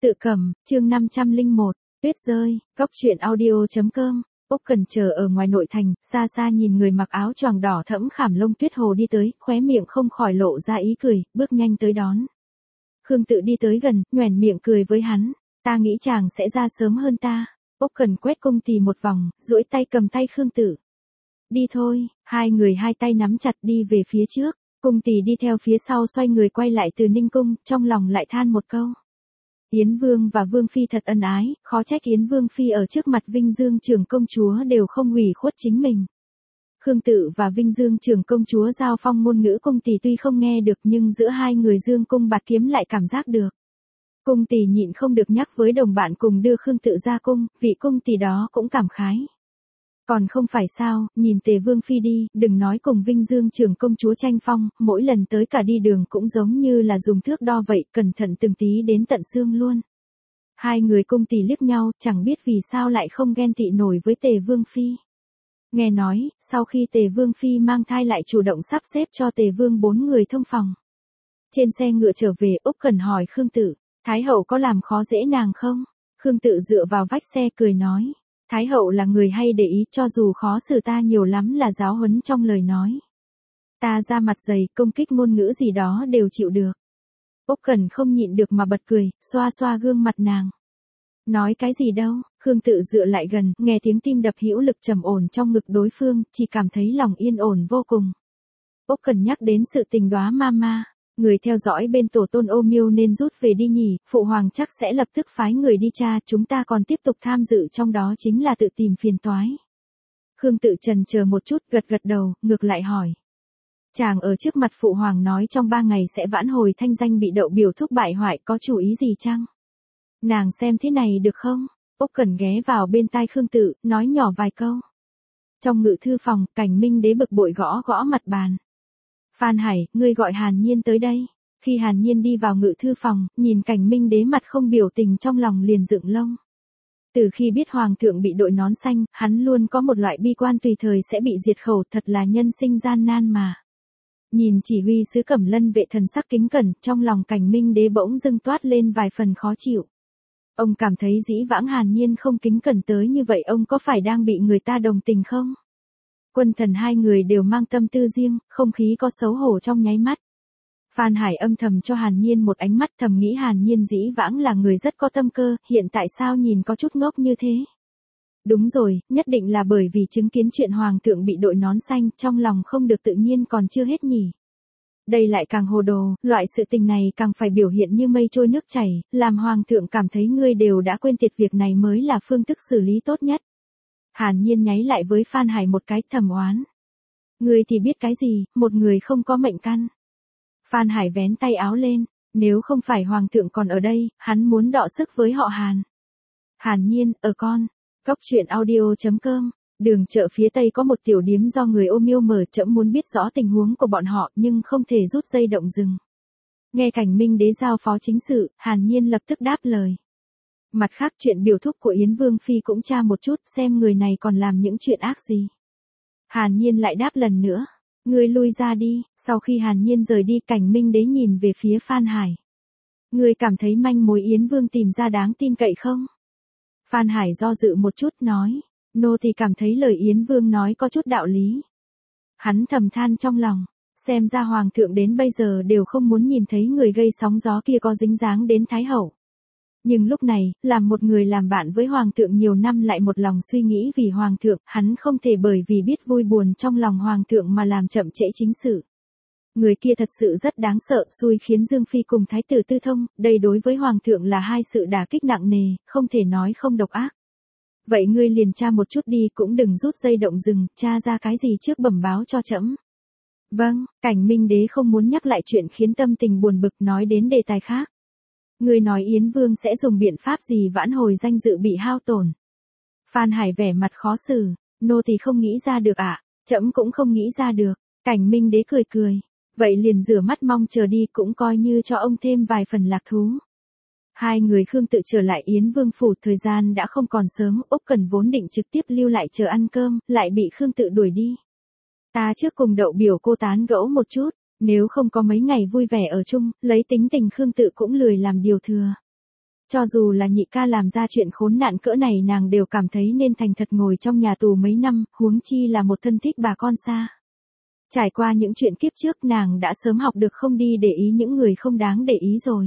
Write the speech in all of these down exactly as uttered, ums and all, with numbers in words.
Tự cầm, chương năm trăm lẻ một, tuyết rơi, góc truyện audio.com. Úc Cần chờ ở ngoài nội thành, xa xa nhìn người mặc áo choàng đỏ thẫm khảm lông tuyết hồ đi tới, khóe miệng không khỏi lộ ra ý cười, bước nhanh tới đón. Khương Tự đi tới gần, nhoẻn miệng cười với hắn, ta nghĩ chàng sẽ ra sớm hơn ta. Úc Cần quét cung tì một vòng, duỗi tay cầm tay Khương Tự. Đi thôi, hai người hai tay nắm chặt đi về phía trước, cung tì đi theo phía sau xoay người quay lại từ Ninh Cung, trong lòng lại than một câu. Yến Vương và Vương Phi thật ân ái, khó trách Yến Vương Phi ở trước mặt Vinh Dương trưởng công chúa đều không hủy khuất chính mình. Khương Tự và Vinh Dương trưởng công chúa giao phong ngôn ngữ cung tỳ tuy không nghe được nhưng giữa hai người Dương cung bạt kiếm lại cảm giác được. Cung tỳ nhịn không được nhắc với đồng bạn cùng đưa Khương Tự ra cung, vị cung tỳ đó cũng cảm khái. Còn không phải sao, nhìn Tề Vương Phi đi, đừng nói cùng Vinh Dương trưởng công chúa tranh phong, mỗi lần tới cả đi đường cũng giống như là dùng thước đo vậy, cẩn thận từng tí đến tận xương luôn. Hai người cung tỳ liếc nhau, chẳng biết vì sao lại không ghen tị nổi với Tề Vương Phi. Nghe nói, sau khi Tề Vương Phi mang thai lại chủ động sắp xếp cho Tề Vương bốn người thông phòng. Trên xe ngựa trở về, Úc Cần hỏi Khương Tự, Thái hậu có làm khó dễ nàng không? Khương Tự dựa vào vách xe cười nói. Thái hậu là người hay để ý, cho dù khó xử ta nhiều lắm là giáo huấn trong lời nói. Ta ra mặt dày, công kích ngôn ngữ gì đó đều chịu được. Úc Cần không nhịn được mà bật cười, xoa xoa gương mặt nàng. Nói cái gì đâu, Khương Tự dựa lại gần, nghe tiếng tim đập hữu lực trầm ổn trong ngực đối phương, chỉ cảm thấy lòng yên ổn vô cùng. Úc Cần nhắc đến sự tình đóa ma ma. Người theo dõi bên tổ tôn ô miêu nên rút về đi nhỉ, phụ hoàng chắc sẽ lập tức phái người đi tra, chúng ta còn tiếp tục tham dự trong đó chính là tự tìm phiền toái. Khương Tự chần chờ một chút, gật gật đầu, ngược lại hỏi. Chàng ở trước mặt phụ hoàng nói trong ba ngày sẽ vãn hồi thanh danh bị đậu biểu thúc bại hoại, có chủ ý gì chăng? Nàng xem thế này được không? Úc Cần ghé vào bên tai Khương Tự, nói nhỏ vài câu. Trong ngự thư phòng, Cảnh Minh Đế bực bội gõ gõ mặt bàn. Phan Hải, ngươi gọi Hàn Nhiên tới đây. Khi Hàn Nhiên đi vào ngự thư phòng, nhìn Cảnh Minh Đế mặt không biểu tình trong lòng liền dựng lông. Từ khi biết Hoàng thượng bị đội nón xanh, hắn luôn có một loại bi quan tùy thời sẽ bị diệt khẩu, thật là nhân sinh gian nan mà. Nhìn chỉ huy sứ Cẩm Lân vệ thần sắc kính cẩn, trong lòng Cảnh Minh Đế bỗng dưng toát lên vài phần khó chịu. Ông cảm thấy dĩ vãng Hàn Nhiên không kính cẩn tới như vậy, ông có phải đang bị người ta đồng tình không? Quân thần hai người đều mang tâm tư riêng, không khí có xấu hổ trong nháy mắt. Phan Hải âm thầm cho Hàn Nhiên một ánh mắt, thầm nghĩ Hàn Nhiên dĩ vãng là người rất có tâm cơ, hiện tại sao nhìn có chút ngốc như thế. Đúng rồi, nhất định là bởi vì chứng kiến chuyện Hoàng thượng bị đội nón xanh, trong lòng không được tự nhiên còn chưa hết nhỉ. Đây lại càng hồ đồ, loại sự tình này càng phải biểu hiện như mây trôi nước chảy, làm Hoàng thượng cảm thấy ngươi đều đã quên tiệt, việc này mới là phương thức xử lý tốt nhất. Hàn Nhiên nháy lại với Phan Hải một cái, thầm oán. Ngươi thì biết cái gì, một người không có mệnh căn. Phan Hải vén tay áo lên, nếu không phải Hoàng thượng còn ở đây, hắn muốn đọ sức với họ Hàn. Hàn Nhiên, ở con. Góc truyện audio.com. Đường chợ phía tây có một tiểu điếm do người ô miêu mở, trẫm muốn biết rõ tình huống của bọn họ nhưng không thể rút dây động rừng. Nghe Cảnh Minh Đế giao phó chính sự, Hàn Nhiên lập tức đáp lời. Mặt khác chuyện biểu thúc của Yến Vương Phi cũng tra một chút, xem người này còn làm những chuyện ác gì. Hàn Nhiên lại đáp lần nữa. Ngươi lui ra đi. Sau khi Hàn Nhiên rời đi, Cảnh Minh Đế nhìn về phía Phan Hải. Ngươi cảm thấy manh mối Yến Vương tìm ra đáng tin cậy không? Phan Hải do dự một chút nói. Nô thì cảm thấy lời Yến Vương nói có chút đạo lý. Hắn thầm than trong lòng. Xem ra Hoàng thượng đến bây giờ đều không muốn nhìn thấy người gây sóng gió kia có dính dáng đến Thái hậu. Nhưng lúc này, làm một người làm bạn với Hoàng thượng nhiều năm lại một lòng suy nghĩ vì Hoàng thượng, hắn không thể bởi vì biết vui buồn trong lòng Hoàng thượng mà làm chậm trễ chính sự. Người kia thật sự rất đáng sợ, xui khiến Dương Phi cùng Thái tử Tư Thông, đây đối với Hoàng thượng là hai sự đả kích nặng nề, không thể nói không độc ác. Vậy ngươi liền tra một chút đi, cũng đừng rút dây động rừng, tra ra cái gì trước bẩm báo cho trẫm. Vâng, Cảnh Minh Đế không muốn nhắc lại chuyện khiến tâm tình buồn bực, nói đến đề tài khác. Ngươi nói Yến Vương sẽ dùng biện pháp gì vãn hồi danh dự bị hao tổn? Phan Hải vẻ mặt khó xử, nô thì không nghĩ ra được ạ, à? Trẫm cũng không nghĩ ra được. Cảnh Minh Đế cười cười, vậy liền rửa mắt mong chờ đi, cũng coi như cho ông thêm vài phần lạc thú. Hai người Khương Tự trở lại Yến Vương phủ, thời gian đã không còn sớm, Úc Cần vốn định trực tiếp lưu lại chờ ăn cơm, lại bị Khương Tự đuổi đi. Ta trước cùng đậu biểu cô tán gẫu một chút. Nếu không có mấy ngày vui vẻ ở chung, lấy tính tình Khương Tự cũng lười làm điều thừa. Cho dù là nhị ca làm ra chuyện khốn nạn cỡ này nàng đều cảm thấy nên thành thật ngồi trong nhà tù mấy năm, huống chi là một thân thích bà con xa. Trải qua những chuyện kiếp trước nàng đã sớm học được không đi để ý những người không đáng để ý rồi.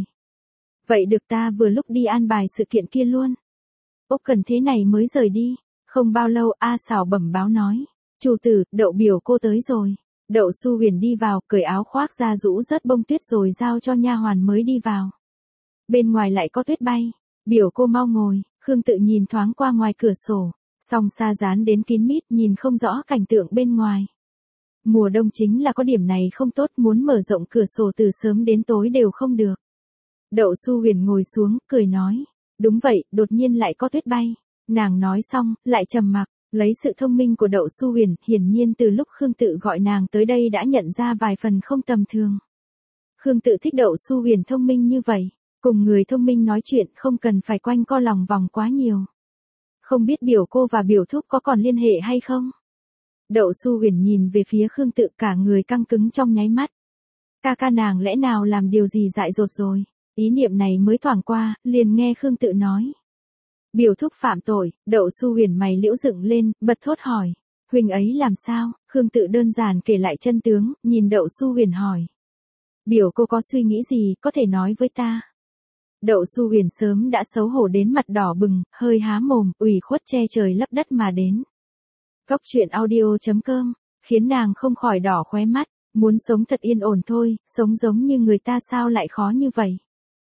Vậy được ta vừa lúc đi an bài sự kiện kia luôn. Úc Cần thế này mới rời đi. Không bao lâu A Sảo bẩm báo nói. Chủ tử, Đậu biểu cô tới rồi. Đậu Xu Huyền đi vào, cởi áo khoác ra rũ rớt bông tuyết rồi giao cho nha hoàn mới đi vào. Bên ngoài lại có tuyết bay. Biểu cô mau ngồi. Khương Tự nhìn thoáng qua ngoài cửa sổ. Song xa dán đến kín mít nhìn không rõ cảnh tượng bên ngoài. Mùa đông chính là có điểm này không tốt, muốn mở rộng cửa sổ từ sớm đến tối đều không được. Đậu Xu Huyền ngồi xuống, cười nói. Đúng vậy, đột nhiên lại có tuyết bay. Nàng nói xong, lại trầm mặc, lấy sự thông minh của Đậu Xu Huyền, hiển nhiên từ lúc Khương Tự gọi nàng tới đây đã nhận ra vài phần không tầm thường. Khương Tự thích Đậu Xu Huyền thông minh như vậy, cùng người thông minh nói chuyện không cần phải quanh co lòng vòng quá nhiều. Không biết biểu cô và biểu thúc có còn liên hệ hay không? Đậu Xu Huyền nhìn về phía Khương Tự, cả người căng cứng trong nháy mắt. Ca ca nàng lẽ nào làm điều gì dại dột rồi? Ý niệm này mới thoảng qua, liền nghe Khương Tự nói. Biểu thúc phạm tội. Đậu Xu Huyền mày liễu dựng lên, bật thốt hỏi. Huynh ấy làm sao? Khương Tự đơn giản kể lại chân tướng, nhìn Đậu Xu Huyền hỏi. Biểu cô có suy nghĩ gì, có thể nói với ta. Đậu Xu Huyền sớm đã xấu hổ đến mặt đỏ bừng, hơi há mồm, ủy khuất che trời lấp đất mà đến. Cốc truyện audio chấm com, khiến nàng không khỏi đỏ khóe mắt, muốn sống thật yên ổn thôi, sống giống như người ta sao lại khó như vậy.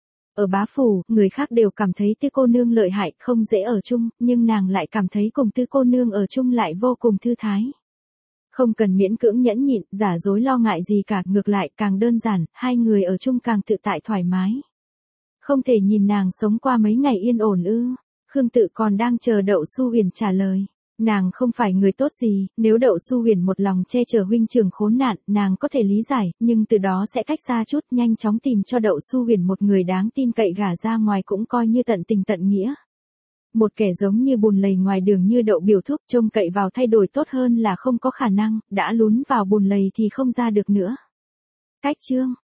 Ở bá phủ, người khác đều cảm thấy Tư cô nương lợi hại, không dễ ở chung, nhưng nàng lại cảm thấy cùng Tư cô nương ở chung lại vô cùng thư thái. Không cần miễn cưỡng nhẫn nhịn, giả dối lo ngại gì cả, ngược lại càng đơn giản, hai người ở chung càng tự tại thoải mái. Không thể nhìn nàng sống qua mấy ngày yên ổn ư? Khương Tự còn đang chờ Đậu Xu Huyền trả lời. Nàng không phải người tốt gì, nếu Đậu Xu Huyền một lòng che chở huynh trưởng khốn nạn, nàng có thể lý giải, nhưng từ đó sẽ cách xa chút, nhanh chóng tìm cho Đậu Xu Huyền một người đáng tin cậy gả ra ngoài cũng coi như tận tình tận nghĩa. Một kẻ giống như bùn lầy ngoài đường như Đậu biểu thúc trông cậy vào thay đổi tốt hơn là không có khả năng, đã lún vào bùn lầy thì không ra được nữa. Cách chương